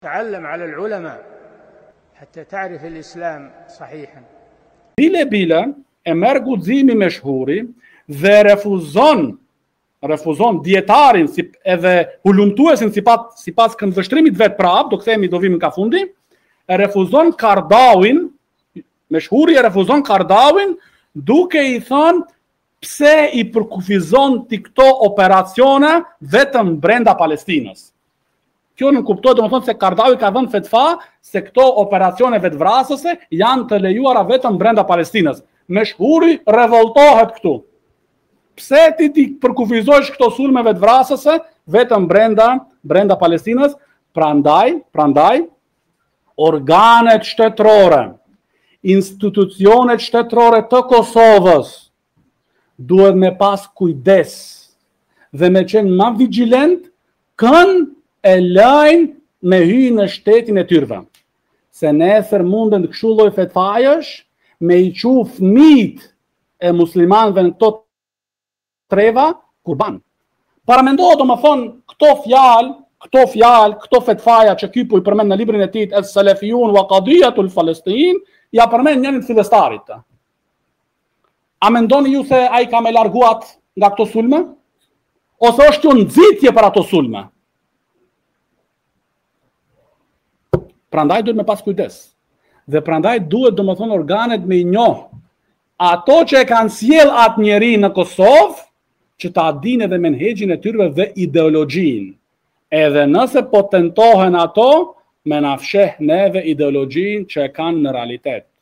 تعلم على العلماء حتى تعرف الإسلام صحيحا. Bile e merr guximi me shhuri dhe refuzon dietarin edhe hulumtuesin sipas këndvështrimit vet prap, do vim ka fundi, e refuzon Kardawin, me shhuri e refuzon Kardawin duke I thënë pse I përkufizon ti këto operacione vetëm brenda Palestinës. Kjo nuk kuptohet, domethënë se Kardawi ka dhënë fetva se këto operacione vetvrasëse janë të lejuara vetëm brenda Palestinës. Meshhuri revoltohet këtu. Pse ti përkufizosh këto sulme vetvrasëse vetëm brenda Palestinës? Prandaj organet shtetërore, institucionet shtetërore të Kosovës duhet me pas kujdes dhe me qenë ma vigjilent kënd e lajnë me hyjë në shtetin e tyrve. Se nesër munden kështu lloj fetvajesh me I qu fëmijët e muslimanëve në këto treva kurban. Paramendohet domethënë këto fetvaja që ky po I përmend në librin e tij Es-Salafiyun wa Qadiyatul Palestin, ja përmend njërin të fillestarit. A mendoni ju se ai ka me larguat nga këto sulme? Ose është një nxitje për ato sulme? Prandaj duhet me pas kujdes. Dhe prandaj duhet domethënë organet me I njoh ato që e kanë sjell atë njeri në Kosovë, që ta dinë edhe menhexhin e tyre dhe ideologjinë. Edhe nëse po tentohen ato, me na fsheh neve ideologjinë që e kanë në realitet.